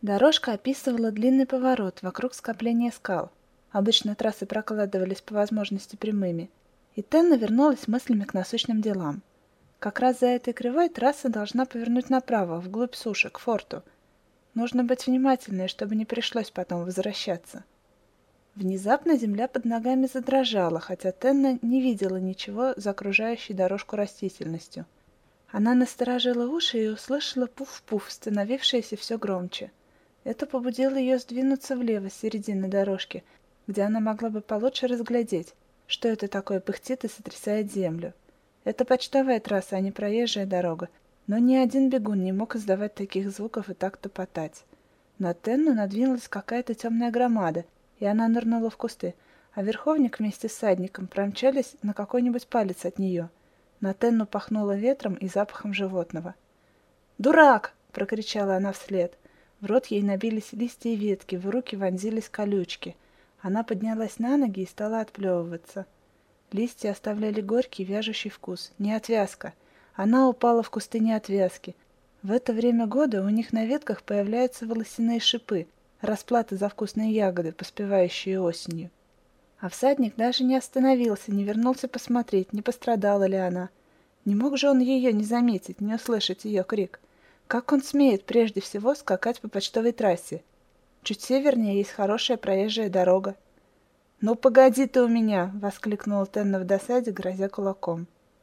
Дорожка описывала длинный поворот вокруг скопления скал. Обычно трассы прокладывались по возможности прямыми. И Тенна вернулась мыслями к насущным делам. Как раз за этой кривой трасса должна повернуть направо, вглубь суши, к форту. Нужно быть внимательной, чтобы не пришлось потом возвращаться. Внезапно земля под ногами задрожала, хотя Тенна не видела ничего за окружающей дорожку растительностью. Она насторожила уши и услышала пуф-пуф, становившееся все громче. Это побудило ее сдвинуться влево с середины дорожки, где она могла бы получше разглядеть, что это такое пыхтит и сотрясает землю. Это почтовая трасса, а не проезжая дорога, но ни один бегун не мог издавать таких звуков и так топотать. На Тенну надвинулась какая-то темная громада, и она нырнула в кусты, а верховник вместе с всадником промчались на какой-нибудь палец от нее. На Тенну пахнуло ветром и запахом животного. «Дурак!» — прокричала она вслед. В рот ей набились листья и ветки, в руки вонзились колючки. Она поднялась на ноги и стала отплевываться. Листья оставляли горький вяжущий вкус, не отвязка. Она упала в кусты неотвязки. В это время года у них на ветках появляются волосяные шипы, расплаты за вкусные ягоды, поспевающие осенью. А всадник даже не остановился, не вернулся посмотреть, не пострадала ли она. Не мог же он ее не заметить, не услышать ее крик. Как он смеет прежде всего скакать по почтовой трассе? Чуть севернее есть хорошая проезжая дорога. «Ну, погоди ты у меня!» — воскликнула Тенна в досаде, грозя кулаком.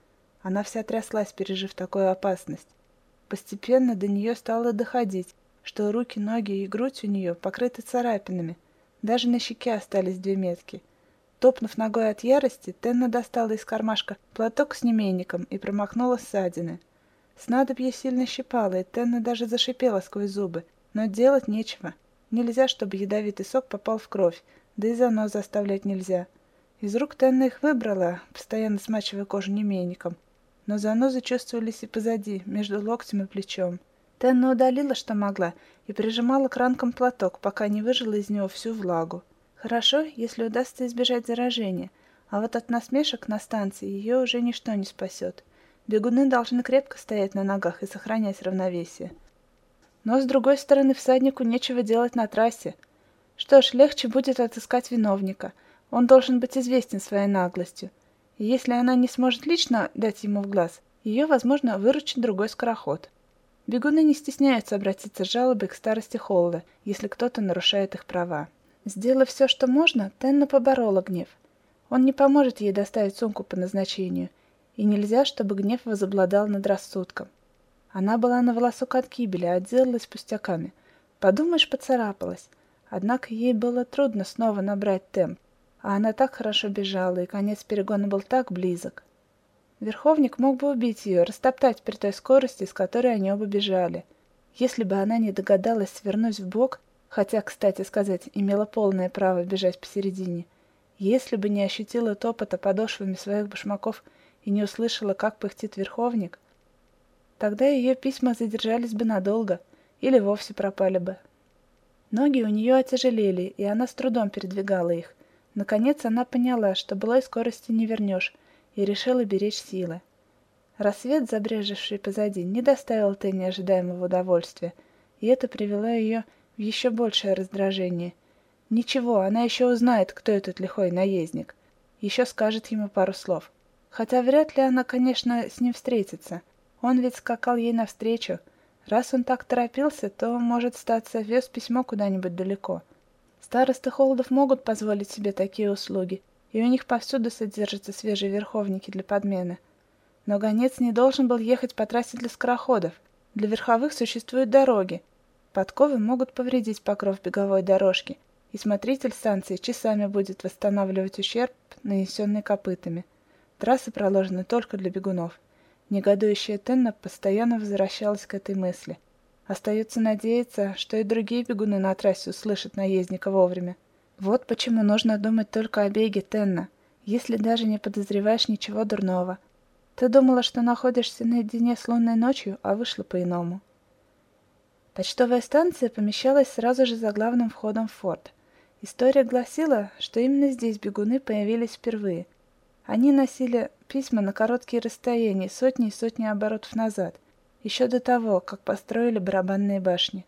Она вся тряслась, пережив такую опасность. Постепенно до нее стало доходить, что руки, ноги и грудь у нее покрыты царапинами. Даже на щеке остались 2 метки. Топнув ногой от ярости, Тенна достала из кармашка платок с немейником и промахнула ссадины. Снадобье сильно щипало, и Тенна даже зашипела сквозь зубы, но делать нечего. Нельзя, чтобы ядовитый сок попал в кровь, да и занозы оставлять нельзя. Из рук Тенна их выбрала, постоянно смачивая кожу немейником, но занозы чувствовались и позади, между локтем и плечом. Тенна удалила, что могла, и прижимала к ранкам платок, пока не выжила из него всю влагу. Хорошо, если удастся избежать заражения, а вот от насмешек на станции ее уже ничто не спасет. Бегуны должны крепко стоять на ногах и сохранять равновесие. Но, с другой стороны, всаднику нечего делать на трассе. Что ж, легче будет отыскать виновника. Он должен быть известен своей наглостью. И если она не сможет лично дать ему в глаз, ее, возможно, выручит другой скороход. Бегуны не стесняются обратиться с жалобой к старости Холла, если кто-то нарушает их права. Сделав все, что можно, Тенна поборола гнев. Он не поможет ей доставить сумку по назначению, и нельзя, чтобы гнев возобладал над рассудком. Она была на волосок от гибели, а отделалась пустяками. Подумаешь, поцарапалась. Однако ей было трудно снова набрать темп, а она так хорошо бежала, и конец перегона был так близок. Верховник мог бы убить ее, растоптать при той скорости, с которой они оба бежали. Если бы она не догадалась свернуть вбок, хотя, кстати сказать, имела полное право бежать посередине, если бы не ощутила топота подошвами своих башмаков и не услышала, как пыхтит верховник, тогда ее письма задержались бы надолго или вовсе пропали бы. Ноги у нее отяжелели, и она с трудом передвигала их. Наконец она поняла, что былой скорости не вернешь, и решила беречь силы. Рассвет, забрежевший позади, не доставил Тенне ожидаемого удовольствия, и это привело ее в еще большее раздражение. Ничего, она еще узнает, кто этот лихой наездник. Еще скажет ему пару слов. Хотя вряд ли она, конечно, с ним встретится. Он ведь скакал ей навстречу. Раз он так торопился, то, может, статься, вез письмо куда-нибудь далеко. Старосты Холдов могут позволить себе такие услуги, и у них повсюду содержатся свежие верховники для подмены. Но гонец не должен был ехать по трассе для скороходов. Для верховых существуют дороги. Подковы могут повредить покров беговой дорожки, и смотритель станции часами будет восстанавливать ущерб, нанесенный копытами. Трассы проложены только для бегунов. Негодующая Тенна постоянно возвращалась к этой мысли. Остается надеяться, что и другие бегуны на трассе услышат наездника вовремя. Вот почему нужно думать только о беге, Тенна, если даже не подозреваешь ничего дурного. Ты думала, что находишься наедине с лунной ночью, а вышло по-иному. Почтовая станция помещалась сразу же за главным входом в форт. История гласила, что именно здесь бегуны появились впервые. Они носили письма на короткие расстояния, сотни и сотни оборотов назад, еще до того, как построили барабанные башни.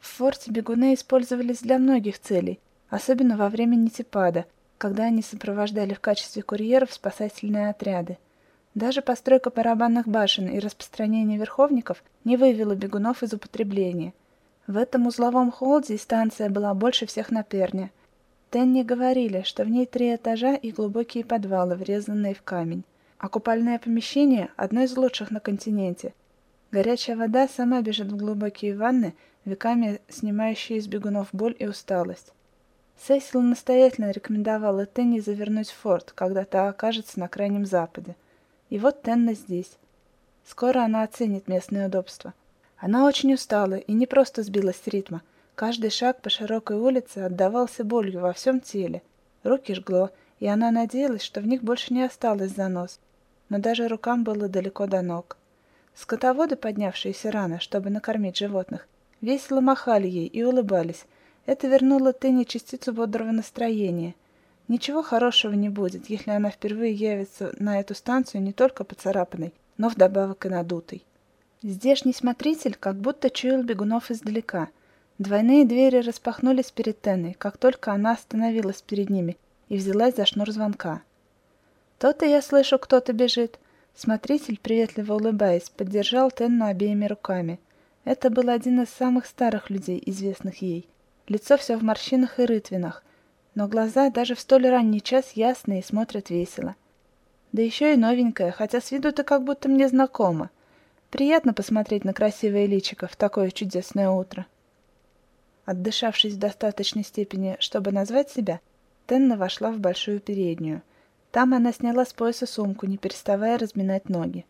В форте бегуны использовались для многих целей, особенно во время нетипада, когда они сопровождали в качестве курьеров спасательные отряды. Даже постройка барабанных башен и распространение верховников не вывело бегунов из употребления. В этом узловом холде станция была больше всех на Перне. Тенни говорили, что в ней 3 этажа и глубокие подвалы, врезанные в камень. А купальное помещение – одно из лучших на континенте. Горячая вода сама бежит в глубокие ванны, веками снимающие из бегунов боль и усталость. Сесил настоятельно рекомендовала Тенни завернуть в форт, когда та окажется на Крайнем Западе. И вот Тенна здесь. Скоро она оценит местные удобства. Она очень устала и не просто сбилась с ритма. Каждый шаг по широкой улице отдавался болью во всем теле. Руки жгло, и она надеялась, что в них больше не осталось занос. Но даже рукам было далеко до ног. Скотоводы, поднявшиеся рано, чтобы накормить животных, весело махали ей и улыбались. Это вернуло Тенни частицу бодрого настроения. Ничего хорошего не будет, если она впервые явится на эту станцию не только поцарапанной, но вдобавок и надутой. Здешний смотритель как будто чуял бегунов издалека. Двойные двери распахнулись перед Тенной, как только она остановилась перед ними и взялась за шнур звонка. «То-то я слышу, кто-то бежит». Смотритель, приветливо улыбаясь, поддержал Тенну обеими руками. Это был один из самых старых людей, известных ей. Лицо все в морщинах и рытвинах, но глаза даже в столь ранний час ясные и смотрят весело. Да еще и новенькая, хотя с виду ты как будто мне знакома. Приятно посмотреть на красивое личико в такое чудесное утро. Отдышавшись в достаточной степени, чтобы назвать себя, Тенна вошла в большую переднюю. Там она сняла с пояса сумку, не переставая разминать ноги.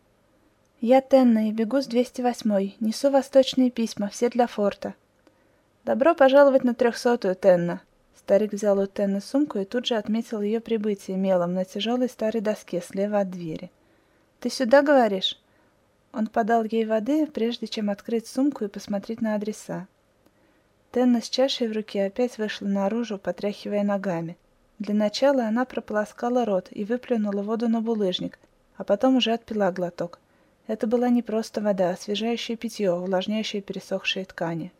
«Я Тенна и бегу с 208-й. Несу восточные письма, все для форта». «Добро пожаловать на 300-ю, Тенна». Старик взял у Тенны сумку и тут же отметил ее прибытие мелом на тяжелой старой доске слева от двери. «Ты сюда, говоришь?» Он подал ей воды, прежде чем открыть сумку и посмотреть на адреса. Тенна с чашей в руке опять вышла наружу, потряхивая ногами. Для начала она прополоскала рот и выплюнула воду на булыжник, а потом уже отпила глоток. Это была не просто вода, а освежающее питье, увлажняющее пересохшие ткани.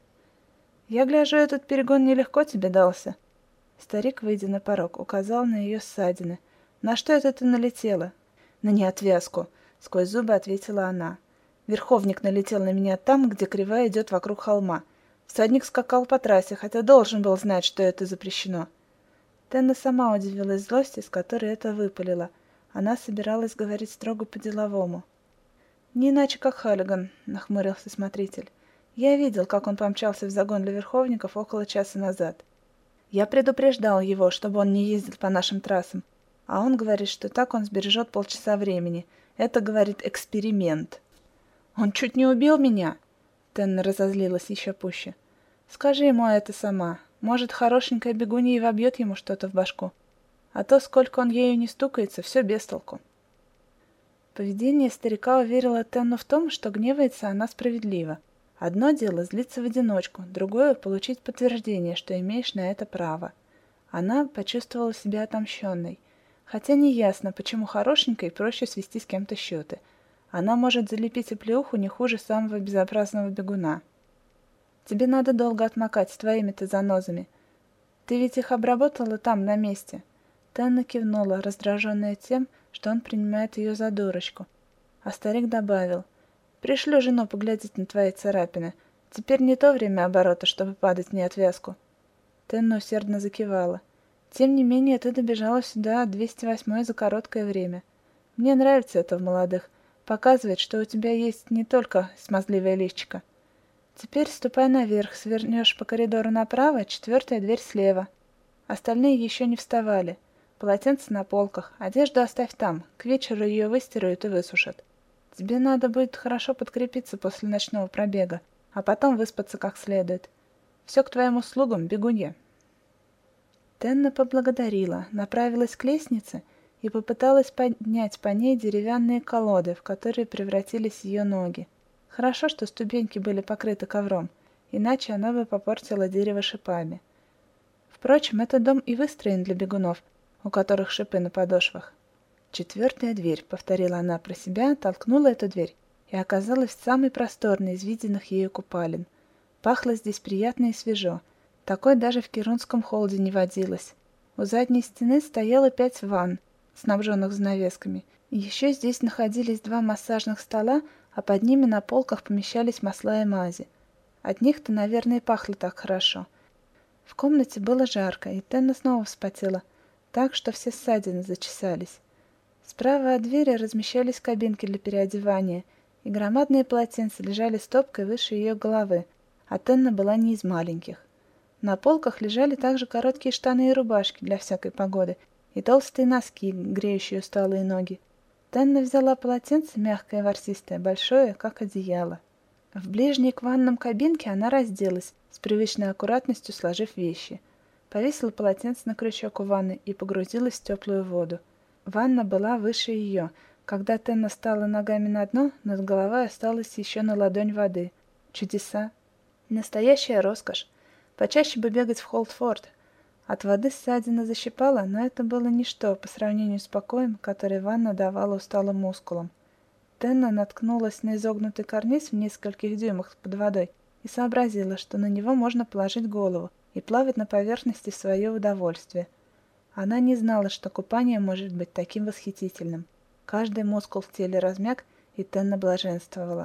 «Я гляжу, этот перегон нелегко тебе дался». Старик, выйдя на порог, указал на ее ссадины. «На что это ты налетела?» «На неотвязку», — сквозь зубы ответила она. «Верховник налетел на меня там, где кривая идет вокруг холма. Всадник скакал по трассе, хотя должен был знать, что это запрещено». Тенна сама удивилась злости, с которой это выпалила. Она собиралась говорить строго по-деловому. «Не иначе, как Халлиган», — нахмурился смотритель. «Я видел, как он помчался в загон для верховников около часа назад. Я предупреждал его, чтобы он не ездил по нашим трассам, а он говорит, что так он сбережет полчаса времени. Это, говорит, эксперимент». «Он чуть не убил меня!» Тенна разозлилась еще пуще. «Скажи ему это сама. Может, хорошенькая бегунья и вобьет ему что-то в башку. А то, сколько он ею не стукается, все без толку». Поведение старика уверило Тенну в том, что гневается она справедливо. Одно дело злиться в одиночку, другое — получить подтверждение, что имеешь на это право. Она почувствовала себя отомщенной. Хотя неясно, почему хорошенькой проще свести с кем-то счеты. Она может залепить оплеуху не хуже самого безобразного бегуна. «Тебе надо долго отмокать с твоими-то занозами. Ты ведь их обработала там, на месте». Тенна кивнула, раздраженная тем, что он принимает ее за дурочку. А старик добавил: «Пришлю жену поглядеть на твои царапины. Теперь не то время оборота, чтобы падать в неотвязку». Тенна усердно закивала. «Тем не менее, ты добежала сюда от 208-й за короткое время. Мне нравится это в молодых. Показывает, что у тебя есть не только смазливое личико. Теперь ступай наверх, свернешь по коридору направо, 4-я дверь слева». Остальные еще не вставали. Полотенце на полках, одежду оставь там, к вечеру ее выстирают и высушат. Тебе надо будет хорошо подкрепиться после ночного пробега, а потом выспаться как следует. Все к твоим услугам, бегунья». Тенна поблагодарила, направилась к лестнице и попыталась поднять по ней деревянные колоды, в которые превратились ее ноги. Хорошо, что ступеньки были покрыты ковром, иначе она бы попортила дерево шипами. Впрочем, этот дом и выстроен для бегунов, у которых шипы на подошвах. 4-я дверь, повторила она про себя, толкнула эту дверь и оказалась в самой просторной из виденных ею купалин. Пахло здесь приятно и свежо. Такой даже в Кирунском холоде не водилось. У задней стены стояло 5 ванн, снабженных занавесками. И еще здесь находились 2 массажных стола, а под ними на полках помещались масла и мази. От них-то, наверное, и пахло так хорошо. В комнате было жарко, и Тенна снова вспотела, так что все ссадины зачесались. Справа от двери размещались кабинки для переодевания, и громадные полотенца лежали стопкой выше ее головы, а Тенна была не из маленьких. На полках лежали также короткие штаны и рубашки для всякой погоды, и толстые носки, греющие усталые ноги. Тенна взяла полотенце, мягкое и ворсистое, большое, как одеяло. В ближней к ванном кабинке она разделась, с привычной аккуратностью сложив вещи. Повесила полотенце на крючок у ванны и погрузилась в теплую воду. Ванна была выше ее. Когда Тенна стала ногами на дно, над головой осталось еще на ладонь воды. Чудеса. Настоящая роскошь. Почаще бы бегать в Холдфорд. От воды ссадина защипала, но это было ничто по сравнению с покоем, который ванна давала усталым мускулам. Тенна наткнулась на изогнутый карниз в нескольких дюймах под водой и сообразила, что на него можно положить голову и плавать на поверхности в свое удовольствие. Она не знала, что купание может быть таким восхитительным. Каждый мускул в теле размяк, и Тенна блаженствовала.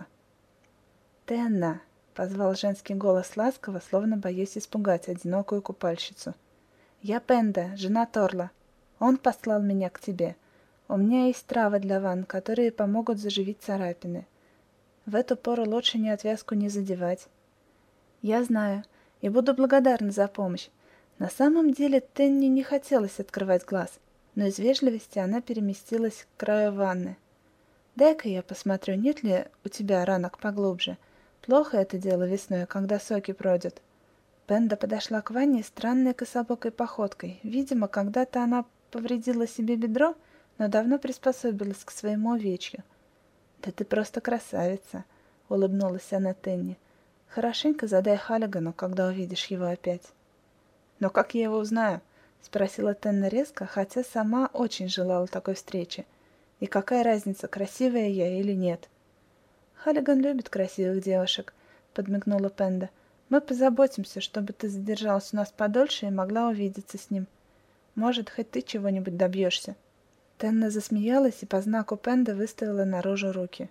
«Тенна!» — позвал женский голос ласково, словно боясь испугать одинокую купальщицу. «Я Пенда, жена Торла. Он послал меня к тебе. У меня есть травы для ванн, которые помогут заживить царапины. В эту пору лучше ни отвязку не задевать». «Я знаю, и буду благодарна за помощь». На самом деле Тенни не хотелось открывать глаз, но из вежливости она переместилась к краю ванны. «Дай-ка я посмотрю, нет ли у тебя ранок поглубже. Плохо это дело весной, когда соки пройдут». Пенда подошла к ванне странной кособокой походкой. Видимо, когда-то она повредила себе бедро, но давно приспособилась к своему увечью. «Да ты просто красавица!» — улыбнулась она Тенни. «Хорошенько задай Халлигану, когда увидишь его опять». «Но как я его узнаю?» — спросила Тенна резко, хотя сама очень желала такой встречи. «И какая разница, красивая я или нет?» «Халлиган любит красивых девушек», — подмигнула Пенда. «Мы позаботимся, чтобы ты задержалась у нас подольше и могла увидеться с ним. Может, хоть ты чего-нибудь добьешься». Тенна засмеялась и по знаку Пенды выставила наружу руки.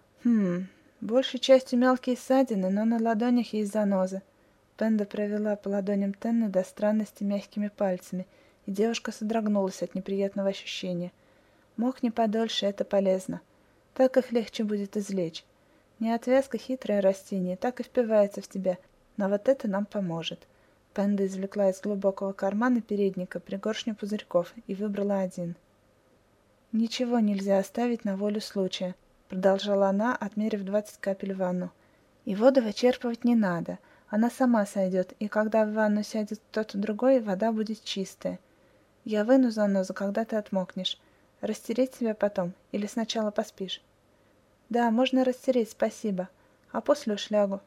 Большей частью мелкие ссадины, но на ладонях есть занозы». Пенда провела по ладоням Тенны до странности мягкими пальцами, и девушка содрогнулась от неприятного ощущения. «Мокни подольше, это полезно. Так их легче будет извлечь. Неотвязка — хитрое растение, так и впивается в тебя, но вот это нам поможет». Пенда извлекла из глубокого кармана передника пригоршню пузырьков и выбрала один. «Ничего нельзя оставить на волю случая», — продолжала она, отмерив 20 капель в ванну. «И воду вычерпывать не надо. Она сама сойдет, и когда в ванну сядет кто-то другой, вода будет чистая. Я выну занозу, когда ты отмокнешь. Растереть тебя потом, или сначала поспишь?» «Да, можно растереть, спасибо. А после уж лягу.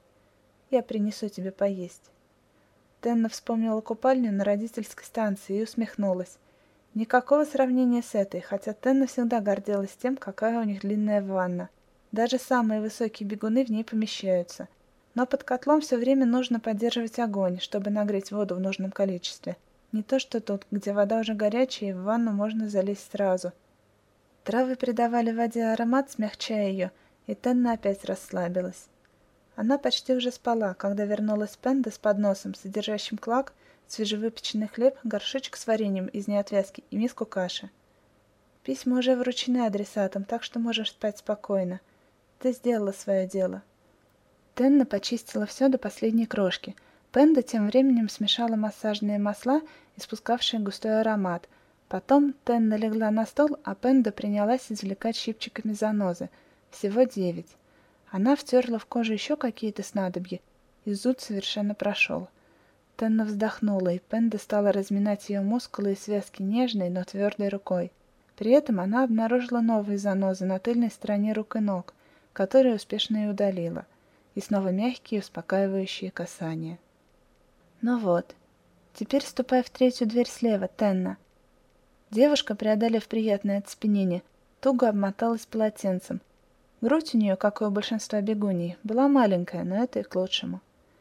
Я принесу тебе поесть». Тенна вспомнила купальню на родительской станции и усмехнулась. Никакого сравнения с этой, хотя Тенна всегда гордилась тем, какая у них длинная ванна. Даже самые высокие бегуны в ней помещаются. Но под котлом все время нужно поддерживать огонь, чтобы нагреть воду в нужном количестве. Не то что тут, где вода уже горячая, и в ванну можно залезть сразу. Травы придавали воде аромат, смягчая ее, и Тенна опять расслабилась. Она почти уже спала, когда вернулась Пенда с подносом, содержащим клак, свежевыпеченный хлеб, горшочек с вареньем из неотвязки и миску каши. «Письма уже вручены адресатам, так что можешь спать спокойно. Ты сделала свое дело». Тенна почистила все до последней крошки. Пенда тем временем смешала массажные масла, испускавшие густой аромат. Потом Тенна легла на стол, а Пенда принялась извлекать щипчиками занозы. Всего 9. Она втерла в кожу еще какие-то снадобья, и зуд совершенно прошел. Тенна вздохнула, и Пенда стала разминать ее мускулы и связки нежной, но твердой рукой. При этом она обнаружила новые занозы на тыльной стороне рук и ног, которые успешно и удалила, и снова мягкие, успокаивающие касания. «Ну вот, теперь ступай в третью дверь слева, Тенна». Девушка, преодолев приятное оцепенение, туго обмоталась полотенцем. Грудь у нее, как и у большинства бегуней, была маленькая, но это и к лучшему.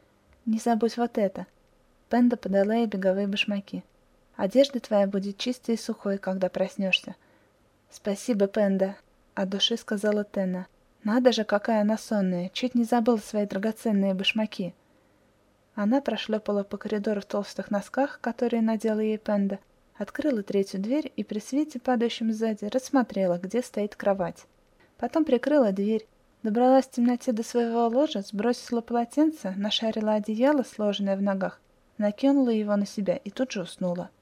Не забудь вот это». Пенда подала ей беговые башмаки. «Одежда твоя будет чистой и сухой, когда проснешься». «Спасибо, Пенда», — от души сказала Тенна. «Надо же, какая она сонная, чуть не забыла свои драгоценные башмаки». Она прошлепала по коридору в толстых носках, которые надела ей Пенда, открыла третью дверь и при свете, падающем сзади, рассмотрела, где стоит кровать. Потом прикрыла дверь, добралась в темноте до своего ложа, сбросила полотенце, нашарила одеяло, сложенное в ногах, накинула его на себя и тут же уснула.